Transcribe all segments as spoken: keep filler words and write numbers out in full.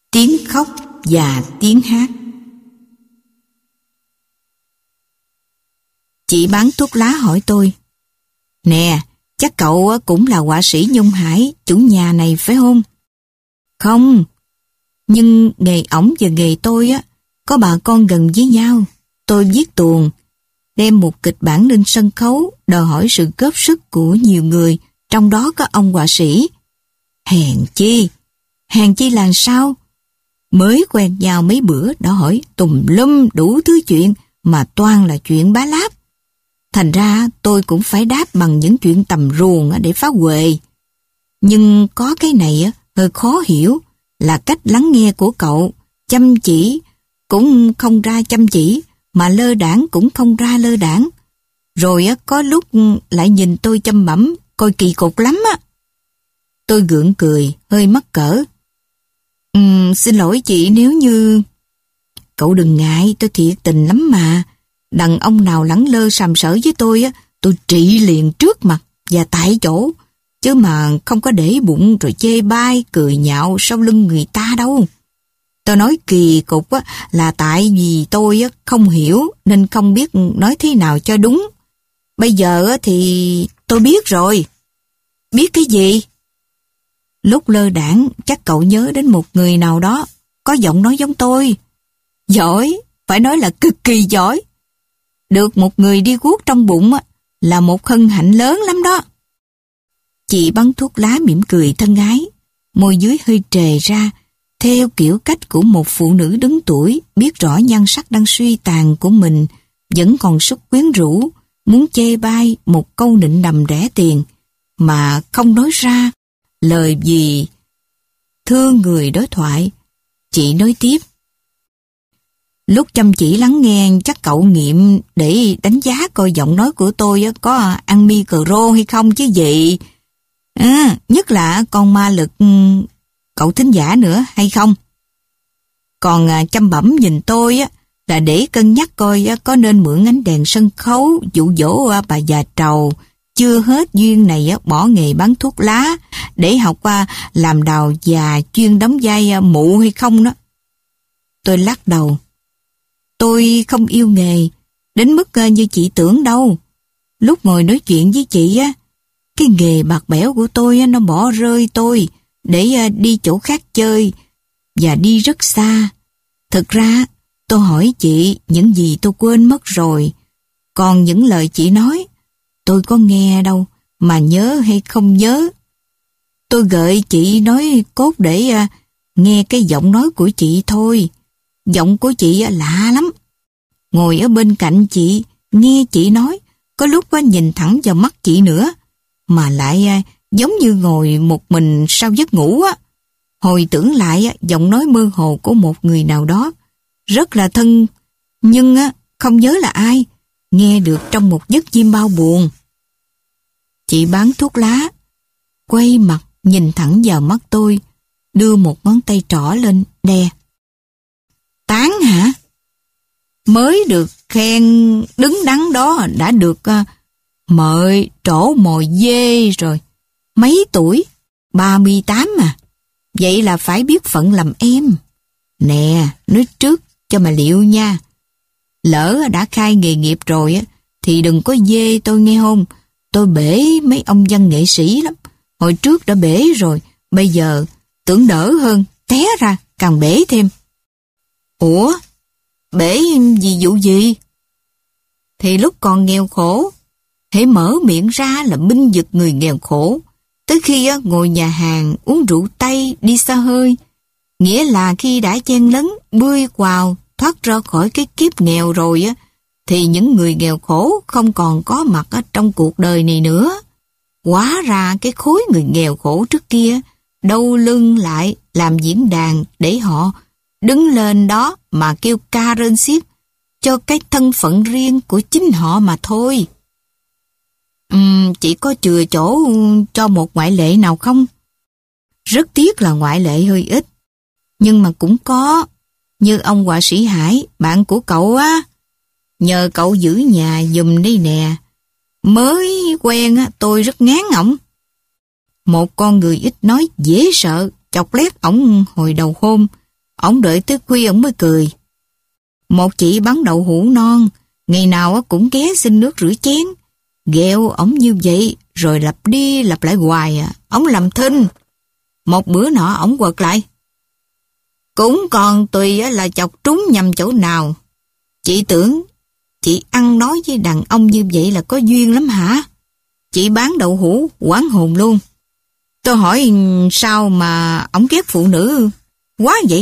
tiếng khóc và tiếng hát. Chị bán thuốc lá hỏi tôi: Nè, chắc cậu cũng là họa sĩ Nhung Hải, chủ nhà này phải không? Không, nhưng nghề ổng và nghề tôi á có bà con gần với nhau. Tôi viết tuồng, đem một kịch bản lên sân khấu, đòi hỏi sự góp sức của nhiều người, trong đó có ông họa sĩ. Hèn chi, hèn chi là sao? Mới quen nhau mấy bữa đã hỏi tùm lum đủ thứ chuyện, mà toan là chuyện bá láp. Thành ra tôi cũng phải đáp bằng những chuyện tầm ruồng để phá huề. Nhưng có cái này hơi khó hiểu, là cách lắng nghe của cậu, chăm chỉ cũng không ra chăm chỉ, mà lơ đãng cũng không ra lơ đãng. Rồi có lúc lại nhìn tôi chăm bẩm, coi kỳ cục lắm á. Tôi gượng cười, hơi mắc cỡ. Uhm, xin lỗi chị nếu như... Cậu đừng ngại, tôi thiệt tình lắm mà. Đàn ông nào lẳng lơ sàm sỡ với tôi á, tôi trị liền trước mặt và tại chỗ, chứ mà không có để bụng rồi chê bai, cười nhạo sau lưng người ta đâu. Tôi nói kỳ cục á, là tại vì tôi á, không hiểu nên không biết nói thế nào cho đúng. Bây giờ á, thì tôi biết rồi. Biết cái gì? Lúc lơ đãng chắc cậu nhớ đến một người nào đó có giọng nói giống tôi. Giỏi, phải nói là cực kỳ giỏi. Được một người đi guốc trong bụng á, là một hân hạnh lớn lắm đó. Chị bắn thuốc lá mỉm cười thân ái, môi dưới hơi trề ra, theo kiểu cách của một phụ nữ đứng tuổi biết rõ nhan sắc đang suy tàn của mình, vẫn còn sức quyến rũ, muốn chê bai một câu nịnh đầm rẻ tiền, mà không nói ra lời gì thương người đối thoại. Chị nói tiếp: Lúc chăm chỉ lắng nghe, chắc cậu nghiệm để đánh giá coi giọng nói của tôi có ăn micro hay không chứ gì. À, nhất là con ma lực cậu thính giả nữa hay không. Còn chăm bẩm nhìn tôi á là để cân nhắc coi có nên mượn ánh đèn sân khấu dụ dỗ bà già trầu chưa hết duyên này bỏ nghề bán thuốc lá để học qua làm đào già chuyên đóng vai mụ hay không đó. Tôi lắc đầu. Tôi không yêu nghề đến mức như chị tưởng đâu. Lúc ngồi nói chuyện với chị á, cái nghề bạc bẽo của tôi nó bỏ rơi tôi để đi chỗ khác chơi và đi rất xa. Thực ra tôi hỏi chị những gì tôi quên mất rồi. Còn những lời chị nói tôi có nghe đâu mà nhớ hay không nhớ. Tôi gợi chị nói cốt để nghe cái giọng nói của chị thôi. Giọng của chị lạ lắm. Ngồi ở bên cạnh chị, nghe chị nói, có lúc nhìn thẳng vào mắt chị nữa, mà lại giống như ngồi một mình sau giấc ngủ á. Hồi tưởng lại giọng nói mơ hồ của một người nào đó, rất là thân, nhưng không nhớ là ai, nghe được trong một giấc chim bao buồn. Chị bán thuốc lá, quay mặt nhìn thẳng vào mắt tôi, đưa một ngón tay trỏ lên đè. Tán hả? Mới được khen đứng đắn đó đã được uh, mời trổ mồi dê rồi. Mấy tuổi? ba mươi tám mà. Vậy là phải biết phận làm em. Nè, nói trước cho mà liệu nha. Lỡ đã khai nghề nghiệp rồi á, thì đừng có dê tôi nghe không? Tôi bể mấy ông văn nghệ sĩ lắm. Hồi trước đã bể rồi, bây giờ tưởng đỡ hơn, té ra càng bể thêm. Ủa? Bể gì vụ gì? Thì lúc còn nghèo khổ, hễ mở miệng ra là binh vực người nghèo khổ. Tới khi ngồi nhà hàng uống rượu Tây đi xa hơi, nghĩa là khi đã chen lấn bươi quào thoát ra khỏi cái kiếp nghèo rồi á, thì những người nghèo khổ không còn có mặt ở trong cuộc đời này nữa. Hóa ra cái khối người nghèo khổ trước kia đâu lưng lại làm diễn đàn để họ đứng lên đó mà kêu ca rên xiết cho cái thân phận riêng của chính họ mà thôi. Uhm, chỉ có chừa chỗ cho một ngoại lệ nào không? Rất tiếc là ngoại lệ hơi ít, nhưng mà cũng có, như ông họa sĩ Hải, bạn của cậu á. Nhờ cậu giữ nhà giùm đây nè. Mới quen á, tôi rất ngán ổng. Một con người ít nói dễ sợ, chọc lét ổng hồi đầu hôm, Ổng đợi tới khuya ổng mới cười. Một chị bán đậu hũ non, ngày nào cũng ghé xin nước rửa chén. Ghẹo ổng như vậy, rồi lặp đi lặp lại hoài à. Ổng làm thinh. Một bữa nọ ổng quật lại. Cũng còn tùy là chọc trúng nhầm chỗ nào. Chị tưởng chị ăn nói với đàn ông như vậy là có duyên lắm hả? Chị bán đậu hũ quán hồn luôn. Tôi hỏi sao mà ổng ghét phụ nữ quá vậy?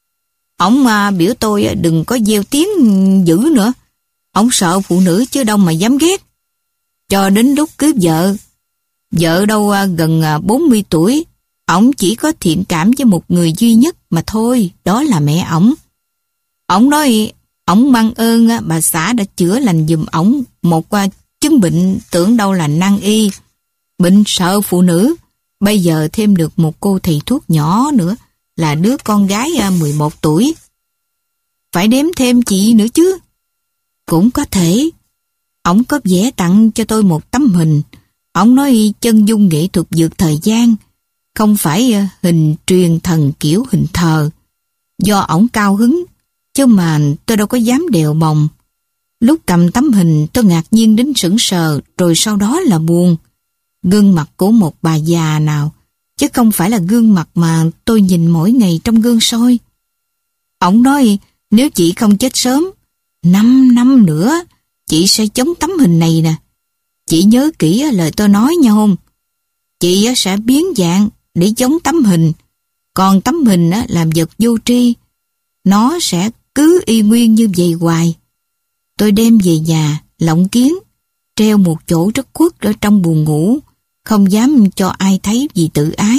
Ổng à, biểu tôi đừng có gieo tiếng dữ nữa. Ổng sợ phụ nữ chứ đâu mà dám ghét. Cho đến lúc cưới vợ, vợ đâu à, gần à, bốn mươi tuổi, ổng chỉ có thiện cảm với một người duy nhất mà thôi, đó là mẹ ổng. Ổng nói ổng mang ơn à, bà xã đã chữa lành giùm ổng một à, chứng bệnh tưởng đâu là nan y. Bệnh sợ phụ nữ, bây giờ thêm được một cô thầy thuốc nhỏ nữa, là đứa con gái à, mười một tuổi. Phải đếm thêm chị nữa chứ. Cũng có thể. Ổng có vẽ tặng cho tôi một tấm hình. Ổng nói chân dung nghệ thuật vượt thời gian, không phải à, hình truyền thần kiểu hình thờ. Do ổng cao hứng, chứ mà tôi đâu có dám đèo bồng. Lúc cầm tấm hình tôi ngạc nhiên đến sững sờ, rồi sau đó là buồn. Gương mặt của một bà già nào, chứ không phải là gương mặt mà tôi nhìn mỗi ngày trong gương soi. Ổng nói nếu chị không chết sớm, năm năm nữa chị sẽ chống tấm hình này nè. Chị nhớ kỹ lời tôi nói nha không? Chị sẽ biến dạng để chống tấm hình, còn tấm hình làm vật vô tri, nó sẽ cứ y nguyên như vậy hoài. Tôi đem về nhà lộng kiến, treo một chỗ rất khuất ở trong buồng ngủ, không dám cho ai thấy vì tự ái.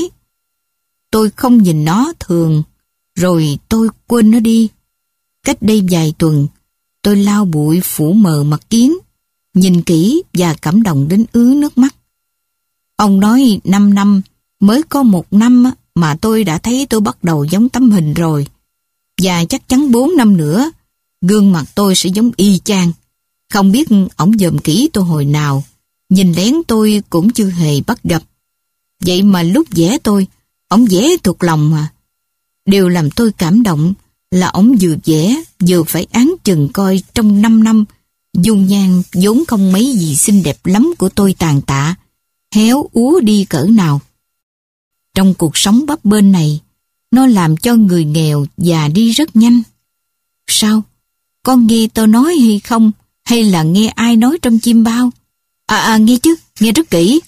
Tôi không nhìn nó thường, rồi tôi quên nó đi. Cách đây vài tuần, tôi lau bụi phủ mờ mặt kiến, nhìn kỹ và cảm động đến ứa nước mắt. Ông nói năm năm, mới có một năm mà tôi đã thấy tôi bắt đầu giống tấm hình rồi. Và chắc chắn bốn năm nữa, gương mặt tôi sẽ giống y chang. Không biết ổng dòm kỹ tôi hồi nào, nhìn lén tôi cũng chưa hề bắt gặp. Vậy mà lúc vẽ tôi, ổng vẽ thuộc lòng mà. Điều làm tôi cảm động là ổng vừa vẽ vừa phải án chừng coi trong năm năm dung nhan vốn không mấy gì xinh đẹp lắm của tôi tàn tạ, héo úa đi cỡ nào. Trong cuộc sống bấp bênh này, nó làm cho người nghèo già đi rất nhanh. Sao? Con nghe tôi nói hay không? Hay là nghe ai nói trong chim bao? À, à nghe chứ, nghe rất kỹ.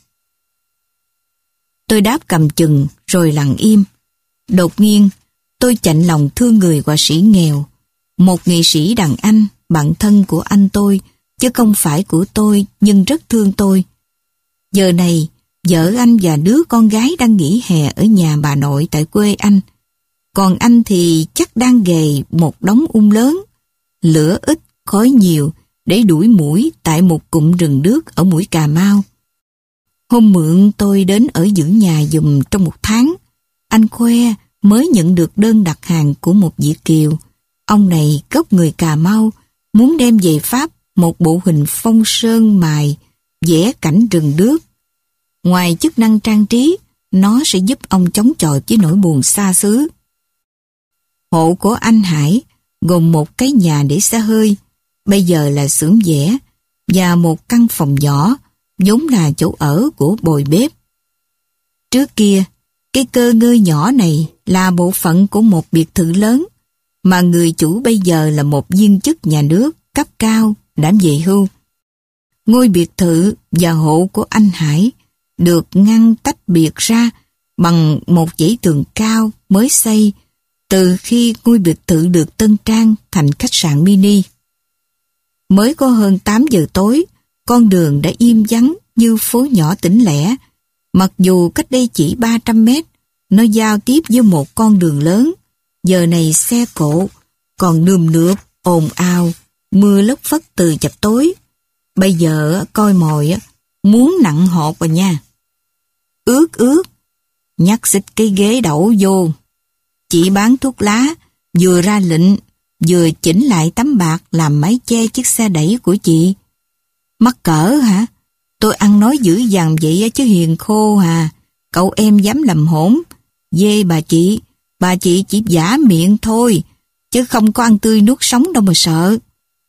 Tôi đáp cầm chừng rồi lặng im. Đột nhiên, tôi chạnh lòng thương người họa sĩ nghèo. Một nghệ sĩ đàn anh, bạn thân của anh tôi, chứ không phải của tôi, nhưng rất thương tôi. Giờ này, vợ anh và đứa con gái đang nghỉ hè ở nhà bà nội tại quê anh. Còn anh thì chắc đang gầy một đống ung lớn, lửa ít, khói nhiều, để đuổi muỗi tại một cụm rừng đước ở mũi Cà Mau. Hôm mượn tôi đến ở giữ nhà giùm trong một tháng. Anh khoe mới nhận được đơn đặt hàng của một Việt kiều. Ông này gốc người Cà Mau, muốn đem về Pháp một bộ hình phong sơn mài, vẽ cảnh rừng đước. Ngoài chức năng trang trí, nó sẽ giúp ông chống chọi với nỗi buồn xa xứ. Hộ của anh Hải gồm một cái nhà để xe hơi, bây giờ là xưởng vẽ, và một căn phòng nhỏ, vốn là chỗ ở của bồi bếp. Trước kia, cái cơ ngơi nhỏ này là bộ phận của một biệt thự lớn, mà người chủ bây giờ là một viên chức nhà nước cấp cao đã về hưu. Ngôi biệt thự và hộ của anh Hải được ngăn tách biệt ra bằng một dãy tường cao mới xây từ khi ngôi biệt thự được tân trang thành khách sạn mini. Mới có hơn tám giờ tối, con đường đã im vắng như phố nhỏ tĩnh lẻ. Mặc dù cách đây chỉ ba trăm mét, nó giao tiếp với một con đường lớn. Giờ này xe cộ còn nườm nượp, ồn ào, mưa lất phất từ chập tối. Bây giờ coi mồi muốn nặng hột rồi nha. Ướt ướt, nhắc xích cái ghế đậu vô. Chị bán thuốc lá, vừa ra lệnh, vừa chỉnh lại tấm bạc làm mái che chiếc xe đẩy của chị. Mắc cỡ hả? Tôi ăn nói dữ dằn vậy chứ hiền khô hà. Cậu em dám làm hỗn. Dê bà chị, Bà chị chỉ giả miệng thôi, chứ không có ăn tươi nuốt sống đâu mà sợ.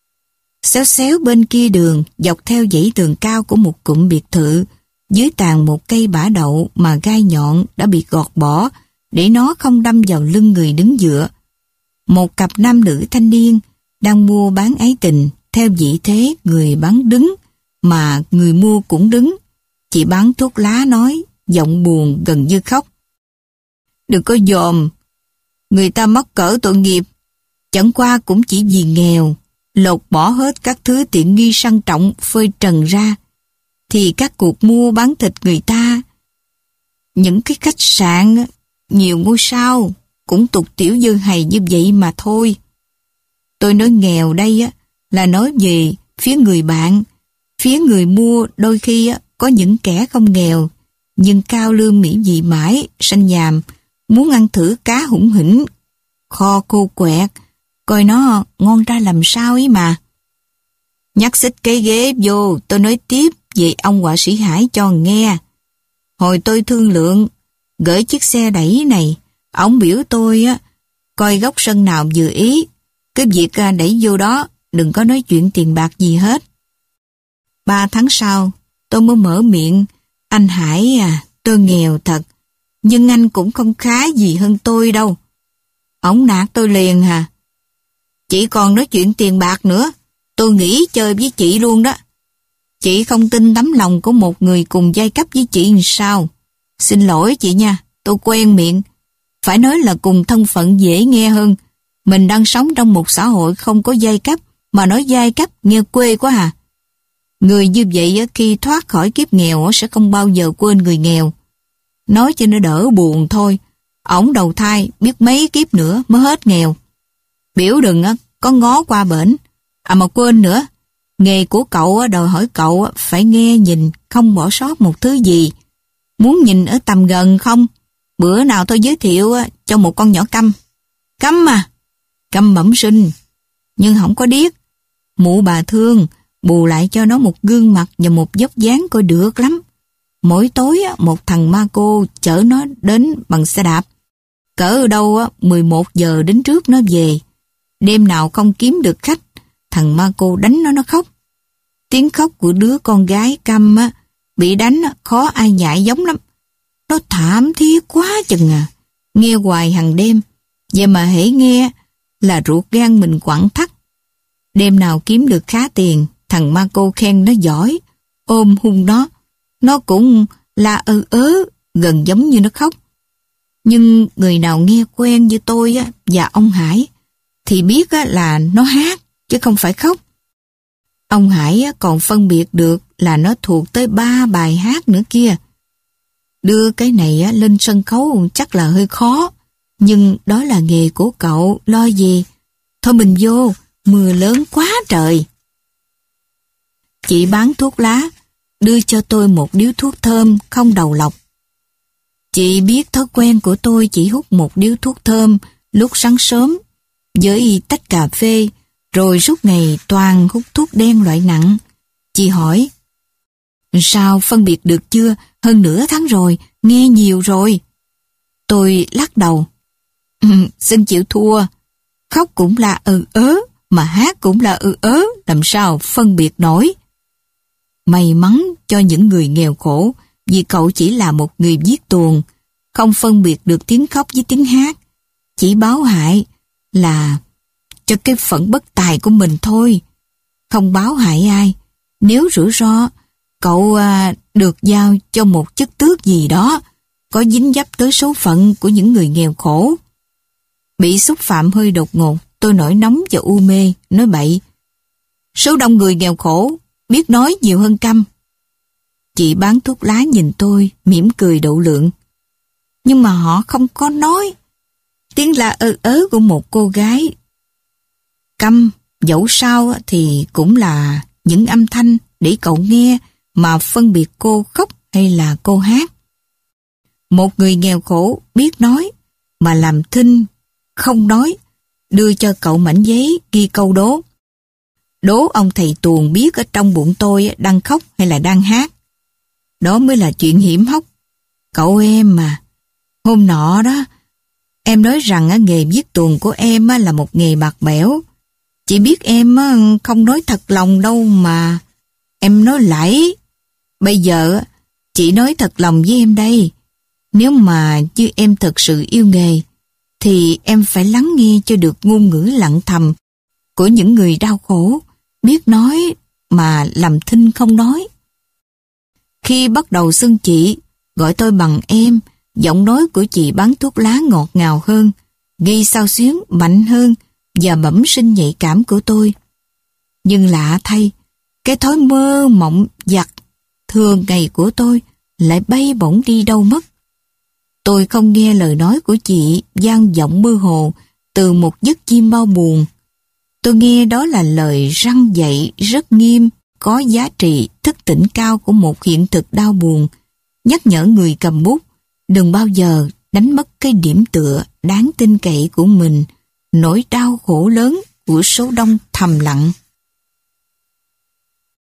Xéo xéo bên kia đường, dọc theo dãy tường cao của một cụm biệt thự, dưới tàn một cây bả đậu mà gai nhọn đã bị gọt bỏ để nó không đâm vào lưng người đứng dựa. Một cặp nam nữ thanh niên đang mua bán ái tình theo vị thế người bán đứng mà người mua cũng đứng. Chị bán thuốc lá nói, giọng buồn gần như khóc. Đừng có dòm, người ta mắc cỡ tội nghiệp, chẳng qua cũng chỉ vì nghèo, lột bỏ hết các thứ tiện nghi sang trọng phơi trần ra, thì các cuộc mua bán thịt người ta, những cái khách sạn, nhiều ngôi sao, cũng tục tiểu dơ hầy như vậy mà thôi. Tôi nói nghèo đây á là nói về phía người bạn, phía người mua đôi khi á có những kẻ không nghèo, nhưng cao lương mỹ vị mãi, sanh nhàm, muốn ăn thử cá hủng hỉnh, kho khô quẹt, coi nó ngon ra làm sao ấy mà. Nhắc xích cái ghế vô, tôi nói tiếp về ông họa sĩ Hải cho nghe. Hồi tôi thương lượng, gửi chiếc xe đẩy này, ông biểu tôi á, coi góc sân nào vừa ý, cái việc đẩy vô đó, đừng có nói chuyện tiền bạc gì hết. Ba tháng sau, tôi mới mở miệng, anh Hải à, tôi nghèo thật, nhưng anh cũng không khá gì hơn tôi đâu. Ổng nạt tôi liền hà. Chị còn nói chuyện tiền bạc nữa, tôi nghỉ chơi với chị luôn đó. Chị không tin tấm lòng của một người cùng giai cấp với chị làm sao? Xin lỗi chị nha, tôi quen miệng. Phải nói là cùng thân phận dễ nghe hơn. Mình đang sống trong một xã hội không có giai cấp, mà nói giai cấp nghe quê quá à. Người như vậy khi thoát khỏi kiếp nghèo sẽ không bao giờ quên người nghèo. Nói cho nó đỡ buồn thôi. Ổng đầu thai biết mấy kiếp nữa mới hết nghèo. Biểu đừng có ngó qua bển. À mà quên nữa, nghề của cậu đòi hỏi cậu phải nghe nhìn, không bỏ sót một thứ gì. Muốn nhìn ở tầm gần không? Bữa nào tôi giới thiệu cho một con nhỏ câm. Câm mà, câm bẩm sinh, nhưng không có điếc. Mụ bà thương, bù lại cho nó một gương mặt và một dốc dáng coi được lắm. Mỗi tối một thằng ma cô chở nó đến bằng xe đạp. Cỡ ở đâu mười một giờ đến trước nó về. Đêm nào không kiếm được khách, thằng ma cô đánh nó nó khóc. Tiếng khóc của đứa con gái câm á, bị đánh khó ai nhại giống lắm. Nó thảm thiết quá chừng à. Nghe hoài hàng đêm, vậy mà hễ nghe là ruột gan mình quặn thắt. Đêm nào kiếm được khá tiền, thằng ma cô khen nó giỏi, ôm hung nó. Nó cũng la ơ ớ, gần giống như nó khóc. Nhưng người nào nghe quen như tôi á, và ông Hải thì biết á, là nó hát, chứ không phải khóc. Ông Hải á, còn phân biệt được là nó thuộc tới ba bài hát nữa kia. Đưa cái này á, lên sân khấu chắc là hơi khó, nhưng đó là nghề của cậu, lo gì. Thôi mình vô, mưa lớn quá trời. Chị bán thuốc lá, đưa cho tôi một điếu thuốc thơm không đầu lọc. Chị biết thói quen của tôi chỉ hút một điếu thuốc thơm lúc sáng sớm với tách cà phê, rồi suốt ngày toàn hút thuốc đen loại nặng. Chị hỏi, sao phân biệt được chưa? Hơn nửa tháng rồi, nghe nhiều rồi. Tôi lắc đầu. Ừ, xin chịu thua. Khóc cũng là ừ ớ, mà hát cũng là ừ ớ, làm sao phân biệt nổi. May mắn cho những người nghèo khổ, vì cậu chỉ là một người viết tuồng, không phân biệt được tiếng khóc với tiếng hát. Chỉ báo hại là cho cái phận bất tài của mình thôi, không báo hại ai. Nếu rủi ro, cậu à, được giao cho một chức tước gì đó, có dính dấp tới số phận của những người nghèo khổ. Bị xúc phạm hơi đột ngột, tôi nổi nóng và u mê, nói bậy. Số đông người nghèo khổ, biết nói nhiều hơn câm. Chị bán thuốc lá nhìn tôi, mỉm cười độ lượng. Nhưng mà họ không có nói. Tiếng la ơ ớ của một cô gái câm, dẫu sao thì cũng là những âm thanh để cậu nghe mà phân biệt cô khóc hay là cô hát. Một người nghèo khổ biết nói mà làm thinh không nói, đưa cho cậu mảnh giấy ghi câu đố. Đố ông thầy tuồng biết ở trong bụng tôi đang khóc hay là đang hát. Đó mới là chuyện hiểm hóc. Cậu em mà, hôm nọ đó, Em nói rằng á, nghề viết tuồng của em á, là một nghề bạc bẽo. Chị biết em á, không nói thật lòng đâu mà. Em nói lãi. Bây giờ á, chị nói thật lòng với em đây. Nếu mà như em thật sự yêu nghề, thì em phải lắng nghe cho được ngôn ngữ lặng thầm của những người đau khổ, biết nói mà làm thinh không nói. Khi bắt đầu xưng chị, gọi tôi bằng em, giọng nói của chị bán thuốc lá ngọt ngào hơn, gây xao xuyến mạnh hơn và bẩm sinh nhạy cảm của tôi. Nhưng lạ thay, cái thói mơ mộng giặt thường ngày của tôi lại bay bổng đi đâu mất. Tôi không nghe lời nói của chị vang vọng mơ hồ từ một giấc chim bao buồn. Tôi nghe đó là lời răn dạy rất nghiêm, có giá trị thức tỉnh cao của một hiện thực đau buồn, nhắc nhở người cầm bút đừng bao giờ đánh mất cái điểm tựa đáng tin cậy của mình, nỗi đau khổ lớn của số đông thầm lặng.